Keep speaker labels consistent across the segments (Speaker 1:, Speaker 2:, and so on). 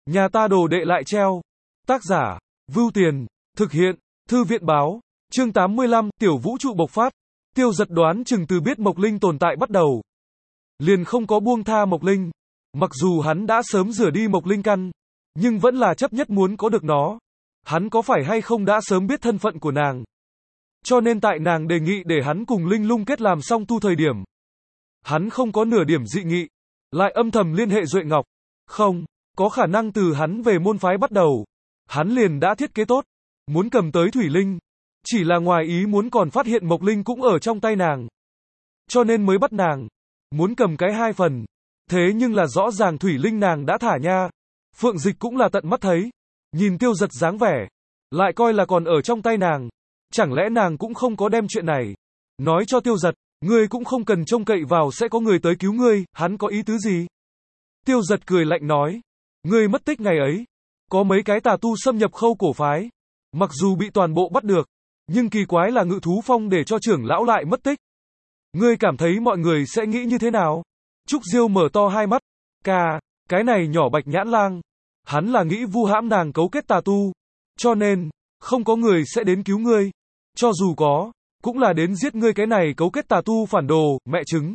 Speaker 1: Nhà ta đồ đệ lại treo. Tác giả, Vưu Tiền, thực hiện, Thư viện báo, chương 85, tiểu vũ trụ bộc phát. Tiêu Giật đoán chừng từ biết Mộc Linh tồn tại bắt đầu, liền không có buông tha Mộc Linh. Mặc dù hắn đã sớm rửa đi Mộc Linh căn, nhưng vẫn là chấp nhất muốn có được nó. Hắn có phải hay không đã sớm biết thân phận của nàng, cho nên tại nàng đề nghị để hắn cùng Linh Lung kết làm song tu thời điểm, hắn không có nửa điểm dị nghị, lại âm thầm liên hệ Duệ Ngọc. Không, có khả năng từ hắn về môn phái bắt đầu, hắn liền đã thiết kế tốt, muốn cầm tới Thủy Linh. Chỉ là ngoài ý muốn còn phát hiện Mộc Linh cũng ở trong tay nàng, cho nên mới bắt nàng, muốn cầm cái hai phần. Thế nhưng là rõ ràng Thủy Linh nàng đã thả nha. Phượng Dịch cũng là tận mắt thấy, nhìn Tiêu Giật dáng vẻ, lại coi là còn ở trong tay nàng. Chẳng lẽ nàng cũng không có đem chuyện này nói cho Tiêu Giật? Ngươi cũng không cần trông cậy vào sẽ có người tới cứu ngươi. Hắn có ý tứ gì? Tiêu Giật cười lạnh nói, ngươi mất tích ngày ấy, có mấy cái tà tu xâm nhập Khâu Cổ phái, mặc dù bị toàn bộ bắt được, nhưng kỳ quái là Ngự Thú Phong để cho trưởng lão lại mất tích. Ngươi cảm thấy mọi người sẽ nghĩ như thế nào? Trúc Diêu mở to hai mắt, cái này nhỏ Bạch Nhãn Lang, hắn là nghĩ vu hãm nàng cấu kết tà tu, cho nên không có người sẽ đến cứu ngươi, cho dù có, cũng là đến giết ngươi cái này cấu kết tà tu phản đồ, mẹ chứng.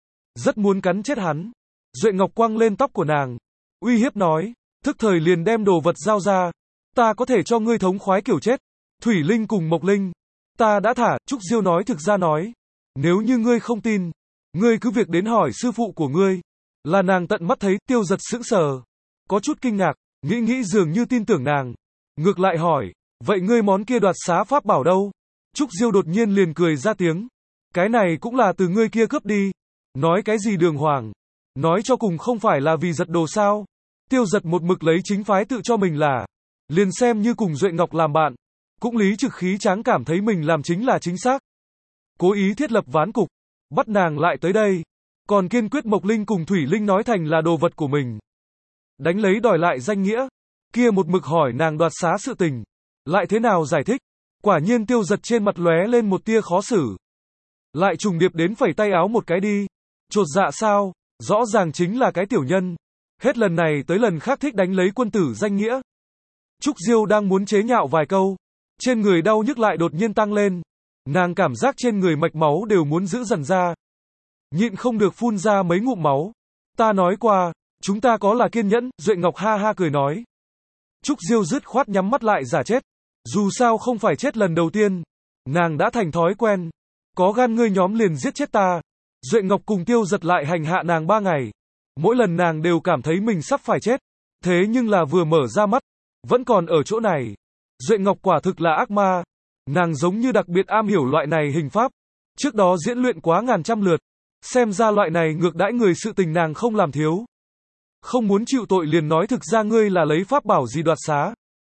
Speaker 1: Rất muốn cắn chết hắn. Duệ Ngọc quăng lên tóc của nàng, uy hiếp nói, thức thời liền đem đồ vật giao ra, ta có thể cho ngươi thống khoái kiểu chết. Thủy Linh cùng Mộc Linh, ta đã thả. Trúc Diêu nói thực ra nói, nếu như ngươi không tin, ngươi cứ việc đến hỏi sư phụ của ngươi. Là nàng tận mắt thấy. Tiêu Giật sững sờ, có chút kinh ngạc, nghĩ dường như tin tưởng nàng, ngược lại hỏi, vậy ngươi món kia đoạt xá pháp bảo đâu? Trúc Diêu đột nhiên liền cười ra tiếng, cái này cũng là từ ngươi kia cướp đi. Nói cái gì đường hoàng, nói cho cùng không phải là vì giật đồ sao? Tiêu Giật một mực lấy chính phái tự cho mình là, liền xem như cùng Duệ Ngọc làm bạn, cũng lý trực khí tráng cảm thấy mình làm chính là chính xác. Cố ý thiết lập ván cục, bắt nàng lại tới đây, còn kiên quyết Mộc Linh cùng Thủy Linh nói thành là đồ vật của mình, đánh lấy đòi lại danh nghĩa. Kia một mực hỏi nàng đoạt xá sự tình, lại thế nào giải thích? Quả nhiên Tiêu Giật trên mặt lóe lên một tia khó xử, lại trùng điệp đến phẩy tay áo một cái đi. Chột dạ sao? Rõ ràng chính là cái tiểu nhân, hết lần này tới lần khác thích đánh lấy quân tử danh nghĩa. Trúc Diêu đang muốn chế nhạo vài câu, trên người đau nhức lại đột nhiên tăng lên, nàng cảm giác trên người mạch máu đều muốn giữ dần ra, nhịn không được phun ra mấy ngụm máu. Ta nói qua, chúng ta có là kiên nhẫn. Duệ Ngọc ha ha cười nói. Trúc Diêu dứt khoát nhắm mắt lại giả chết, dù sao không phải chết lần đầu tiên, nàng đã thành thói quen. Có gan ngươi nhóm liền giết chết ta. Duệ Ngọc cùng Tiêu Giật lại hành hạ nàng 3 ngày, mỗi lần nàng đều cảm thấy mình sắp phải chết, thế nhưng là vừa mở ra mắt, vẫn còn ở chỗ này. Duệ Ngọc quả thực là ác ma, nàng giống như đặc biệt am hiểu loại này hình pháp, trước đó diễn luyện quá ngàn trăm lượt, xem ra loại này ngược đãi người sự tình nàng không làm thiếu. Không muốn chịu tội liền nói thực ra ngươi là lấy pháp bảo gì đoạt xá,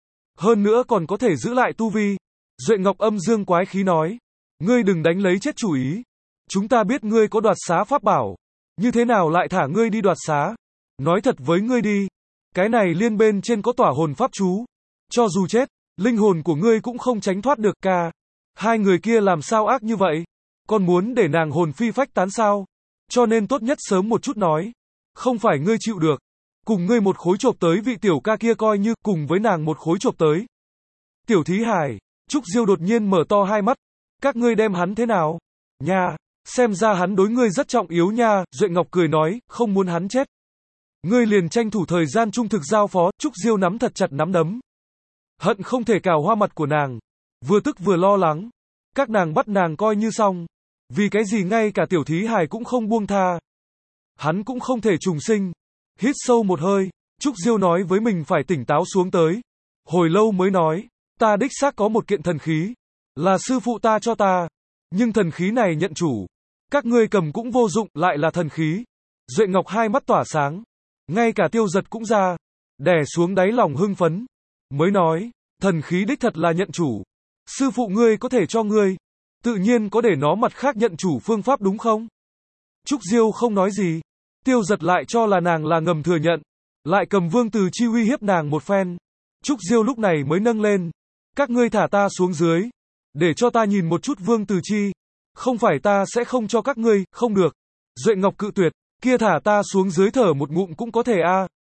Speaker 1: hơn nữa còn có thể giữ lại tu vi. Duệ Ngọc âm dương quái khí nói, ngươi đừng đánh lấy chết chủ ý, chúng ta biết ngươi có đoạt xá pháp bảo, như thế nào lại thả ngươi đi đoạt xá? Nói thật với ngươi đi, cái này liên bên trên có tỏa hồn pháp chú, cho dù chết, linh hồn của ngươi cũng không tránh thoát được. Hai người kia làm sao ác như vậy? Còn muốn để nàng hồn phi phách tán sao? Cho nên tốt nhất sớm một chút nói, không phải ngươi chịu được, cùng ngươi một khối chộp tới vị tiểu ca kia coi như cùng với nàng một khối chộp tới. Tiểu thí hài. Trúc Diêu đột nhiên mở to hai mắt, các ngươi đem hắn thế nào? Nha, xem ra hắn đối ngươi rất trọng yếu nha. Duệ Ngọc cười nói, không muốn hắn chết, ngươi liền tranh thủ thời gian trung thực giao phó. Trúc Diêu nắm thật chặt nắm đấm, hận không thể cào hoa mặt của nàng, vừa tức vừa lo lắng. Các nàng bắt nàng coi như xong, vì cái gì ngay cả tiểu thí hài cũng không buông tha? Hắn cũng không thể trùng sinh. Hít sâu một hơi, Trúc Diêu nói với mình phải tỉnh táo xuống tới, hồi lâu mới nói, ta đích xác có một kiện thần khí, là sư phụ ta cho ta, nhưng thần khí này nhận chủ, các ngươi cầm cũng vô dụng. Lại là thần khí? Duệ Ngọc hai mắt tỏa sáng, ngay cả Tiêu Giật cũng ra, đè xuống đáy lòng hưng phấn, mới nói, thần khí đích thật là nhận chủ, sư phụ ngươi có thể cho ngươi, tự nhiên có để nó mặt khác nhận chủ phương pháp đúng không? Trúc Diêu không nói gì, Tiêu Giật lại cho là nàng là ngầm thừa nhận, lại cầm Vương Từ Chi uy hiếp nàng một phen. Trúc Diêu lúc này mới nâng lên, các ngươi thả ta xuống dưới, để cho ta nhìn một chút Vương Từ Chi, không phải ta sẽ không cho các ngươi. Không được. Duệ Ngọc cự tuyệt, kia thả ta xuống dưới thở một ngụm cũng có thể a.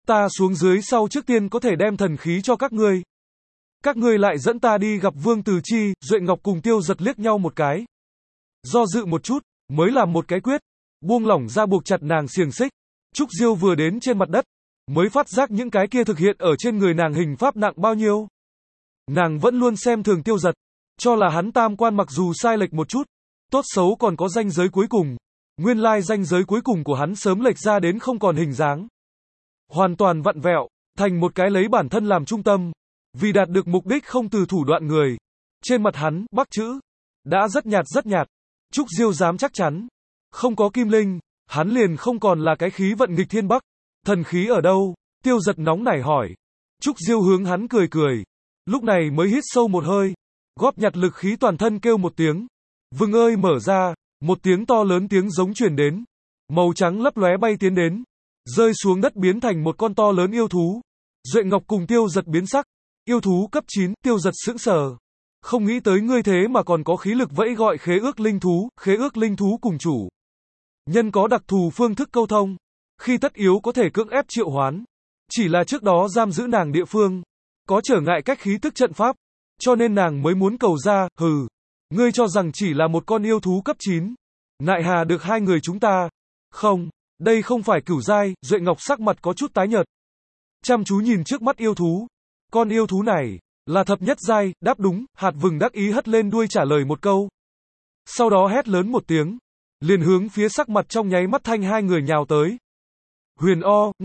Speaker 1: Ta xuống dưới sau trước tiên có thể đem thần khí cho các ngươi. Các ngươi lại dẫn ta đi gặp Vương Từ Chi, Duệ Ngọc cùng Tiêu Giật liếc nhau một cái. Do dự một chút, mới làm một cái quyết, buông lỏng ra buộc chặt nàng xiềng xích. Trúc Diêu vừa đến trên mặt đất, mới phát giác những cái kia thực hiện ở trên người nàng hình pháp nặng bao nhiêu. Nàng vẫn luôn xem thường Tiêu Giật, cho là hắn tam quan mặc dù sai lệch một chút, tốt xấu còn có ranh giới cuối cùng. Nguyên lai ranh giới cuối cùng của hắn sớm lệch ra đến không còn hình dáng. Hoàn toàn vặn vẹo, thành một cái lấy bản thân làm trung tâm. Vì đạt được mục đích không từ thủ đoạn người. Trên mặt hắn, bắc chữ, đã rất nhạt. Trúc Diêu dám chắc chắn. Không có kim linh, hắn liền không còn là cái khí vận nghịch thiên bắc. Thần khí ở đâu? Tiêu Giật nóng nảy hỏi. Trúc Diêu hướng hắn cười. Lúc này mới hít sâu một hơi. Góp nhặt lực khí toàn thân kêu một tiếng. Vừng ơi mở ra, một tiếng to lớn tiếng giống truyền đến. Màu trắng lấp lóe bay tiến đến. Rơi xuống đất biến thành một con to lớn yêu thú. Duệ Ngọc cùng Tiêu Giật biến sắc. Yêu thú cấp 9, Tiêu Giật sững sờ. Không nghĩ tới ngươi thế mà còn có khí lực vẫy gọi khế ước linh thú cùng chủ. Nhân có đặc thù phương thức câu thông. Khi tất yếu có thể cưỡng ép triệu hoán. Chỉ là trước đó giam giữ nàng địa phương. Có trở ngại cách khí tức trận pháp. Cho nên nàng mới muốn cầu ra, hừ. Ngươi cho rằng chỉ là một con yêu thú cấp 9. Nại hà được hai người chúng ta. Không, đây không phải cửu giai, Duệ Ngọc sắc mặt có chút tái nhợt. Chăm chú nhìn trước mắt yêu thú. Con yêu thú này, là thập nhất giai, đáp đúng, Hạt Vừng đắc ý hất lên đuôi trả lời một câu. Sau đó hét lớn một tiếng. Liền hướng phía sắc mặt trong nháy mắt thanh hai người nhào tới. Huyền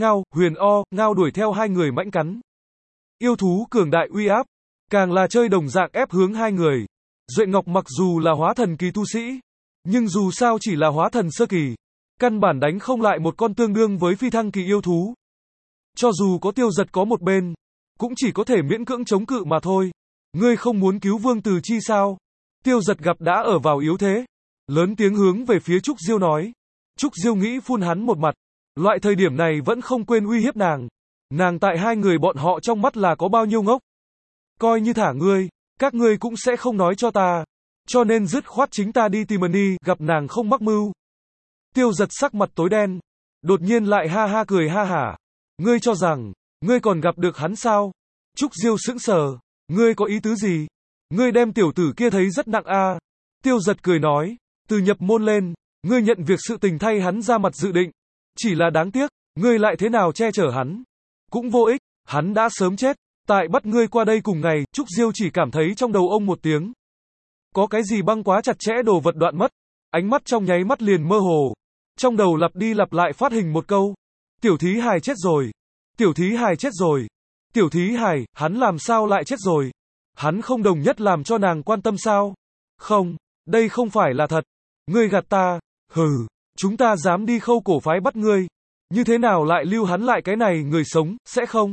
Speaker 1: O, Ngao đuổi theo hai người mãnh cắn. Yêu thú cường đại uy áp, càng là chơi đồng dạng ép hướng hai người. Duệ Ngọc mặc dù là hóa thần kỳ tu sĩ, nhưng dù sao chỉ là hóa thần sơ kỳ, căn bản đánh không lại một con tương đương với phi thăng kỳ yêu thú. Cho dù có Tiêu Giật có một bên, cũng chỉ có thể miễn cưỡng chống cự mà thôi. Ngươi không muốn cứu Vương Từ Chi sao? Tiêu Giật gặp đã ở vào yếu thế, lớn tiếng hướng về phía Trúc Diêu nói. Trúc Diêu nghĩ phun hắn một mặt, loại thời điểm này vẫn không quên uy hiếp nàng. Nàng tại hai người bọn họ trong mắt là có bao nhiêu ngốc. Coi như thả ngươi, các ngươi cũng sẽ không nói cho ta. Cho nên dứt khoát chính ta đi tìm đi, gặp nàng không mắc mưu. Tiêu Giật sắc mặt tối đen, đột nhiên lại ha ha cười ha hả. Ngươi cho rằng, ngươi còn gặp được hắn sao? Trúc Diêu sững sờ, ngươi có ý tứ gì? Ngươi đem tiểu tử kia thấy rất nặng a. Tiêu Giật cười nói, từ nhập môn lên, ngươi nhận việc sự tình thay hắn ra mặt dự định. Chỉ là đáng tiếc, ngươi lại thế nào che chở hắn? Cũng vô ích, hắn đã sớm chết. Tại bắt ngươi qua đây cùng ngày, Trúc Diêu chỉ cảm thấy trong đầu ông một tiếng. Có cái gì băng quá chặt chẽ đồ vật đoạn mất. Ánh mắt trong nháy mắt liền mơ hồ. Trong đầu lặp đi lặp lại phát hình một câu. Tiểu thí hài chết rồi. Tiểu thí hài chết rồi. Tiểu thí hài, hắn làm sao lại chết rồi? Hắn không đồng nhất làm cho nàng quan tâm sao? Không, đây không phải là thật. Ngươi gạt ta. Hừ, chúng ta dám đi Khâu Cổ phái bắt ngươi. Như thế nào lại lưu hắn lại cái này người sống, sẽ không?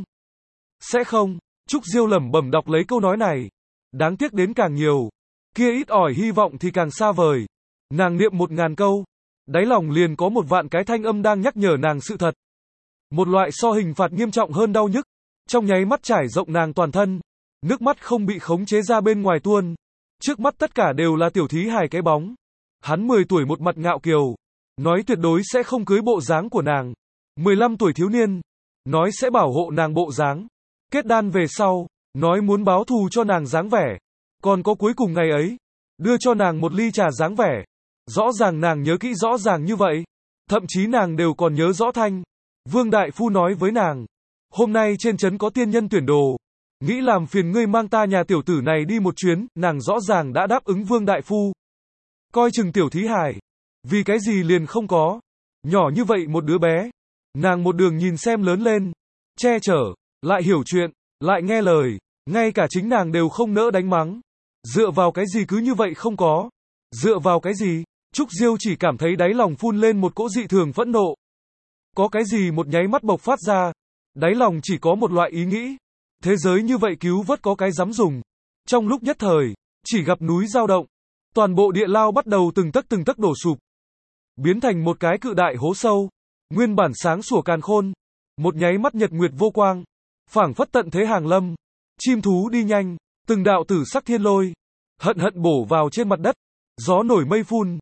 Speaker 1: Sẽ không. Trúc Diêu lẩm bẩm đọc lấy câu nói này. Đáng tiếc đến càng nhiều. Kia ít ỏi hy vọng thì càng xa vời. Nàng niệm 1000 câu. Đáy lòng liền có một vạn cái thanh âm đang nhắc nhở nàng sự thật. Một loại so hình phạt nghiêm trọng hơn đau nhức. Trong nháy mắt trải rộng nàng toàn thân. Nước mắt không bị khống chế ra bên ngoài tuôn. Trước mắt tất cả đều là tiểu thí hài cái bóng. Hắn 10 tuổi một mặt ngạo kiều. Nói tuyệt đối sẽ không cưới bộ dáng của nàng. 15 tuổi thiếu niên. Nói sẽ bảo hộ nàng bộ dáng. Kết đan về sau. Nói muốn báo thù cho nàng dáng vẻ. Còn có cuối cùng ngày ấy. Đưa cho nàng một ly trà dáng vẻ. Rõ ràng nàng nhớ kỹ rõ ràng như vậy. Thậm chí nàng đều còn nhớ rõ thanh. Vương Đại Phu nói với nàng. Hôm nay trên trấn có tiên nhân tuyển đồ. Nghĩ làm phiền ngươi mang ta nhà tiểu tử này đi một chuyến. Nàng rõ ràng đã đáp ứng Vương Đại Phu. Coi chừng tiểu thí hài. Vì cái gì liền không có. Nhỏ như vậy một đứa bé. Nàng một đường nhìn xem lớn lên. Che chở. Lại hiểu chuyện. Lại nghe lời. Ngay cả chính nàng đều không nỡ đánh mắng. Dựa vào cái gì cứ như vậy không có. Dựa vào cái gì. Trúc Diêu chỉ cảm thấy đáy lòng phun lên một cỗ dị thường phẫn nộ. Có cái gì một nháy mắt bộc phát ra. Đáy lòng chỉ có một loại ý nghĩ. Thế giới như vậy cứu vớt có cái dám dùng. Trong lúc nhất thời, chỉ gặp núi dao động. Toàn bộ địa lao bắt đầu từng tấc đổ sụp. Biến thành một cái cự đại hố sâu. Nguyên bản sáng sủa càn khôn. Một nháy mắt nhật nguyệt vô quang. Phảng phất tận thế hàng lâm. Chim thú đi nhanh. Từng đạo tử sắc thiên lôi. Hận hận bổ vào trên mặt đất. Gió nổi mây phun.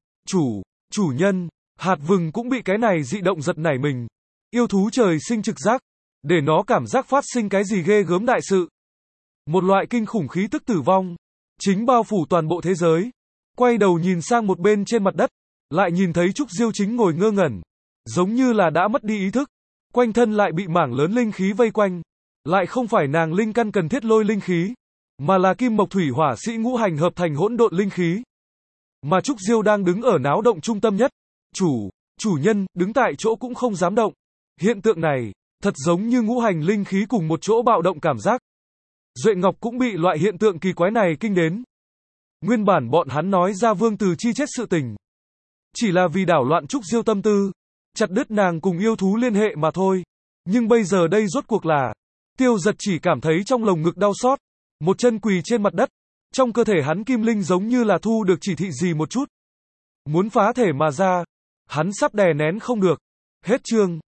Speaker 1: Chủ nhân. Hạt Vừng cũng bị cái này dị động giật nảy mình. Yêu thú trời sinh trực giác. để nó cảm giác phát sinh cái gì ghê gớm đại sự. Một loại kinh khủng khí tức tử vong, chính bao phủ toàn bộ thế giới. Quay đầu nhìn sang một bên trên mặt đất, lại nhìn thấy Trúc Diêu chính ngồi ngơ ngẩn, giống như là đã mất đi ý thức. Quanh thân lại bị mảng lớn linh khí vây quanh. Lại không phải nàng linh căn cần thiết lôi linh khí, mà là kim mộc thủy hỏa sĩ ngũ hành hợp thành hỗn độn linh khí. Mà Trúc Diêu đang đứng ở náo động trung tâm nhất. Chủ nhân, đứng tại chỗ cũng không dám động. Hiện tượng này, thật giống như ngũ hành linh khí cùng một chỗ bạo động cảm giác. Duệ Ngọc cũng bị loại hiện tượng kỳ quái này kinh đến. Nguyên bản bọn hắn nói ra Vương Từ Chi chết sự tình, chỉ là vì đảo loạn Trúc Diêu tâm tư, chặt đứt nàng cùng yêu thú liên hệ mà thôi. Nhưng bây giờ đây rốt cuộc là, Tiêu Giật chỉ cảm thấy trong lồng ngực đau xót, một chân quỳ trên mặt đất, trong cơ thể hắn kim linh giống như là thu được chỉ thị gì một chút, muốn phá thể mà ra, hắn sắp đè nén không được. Hết chương.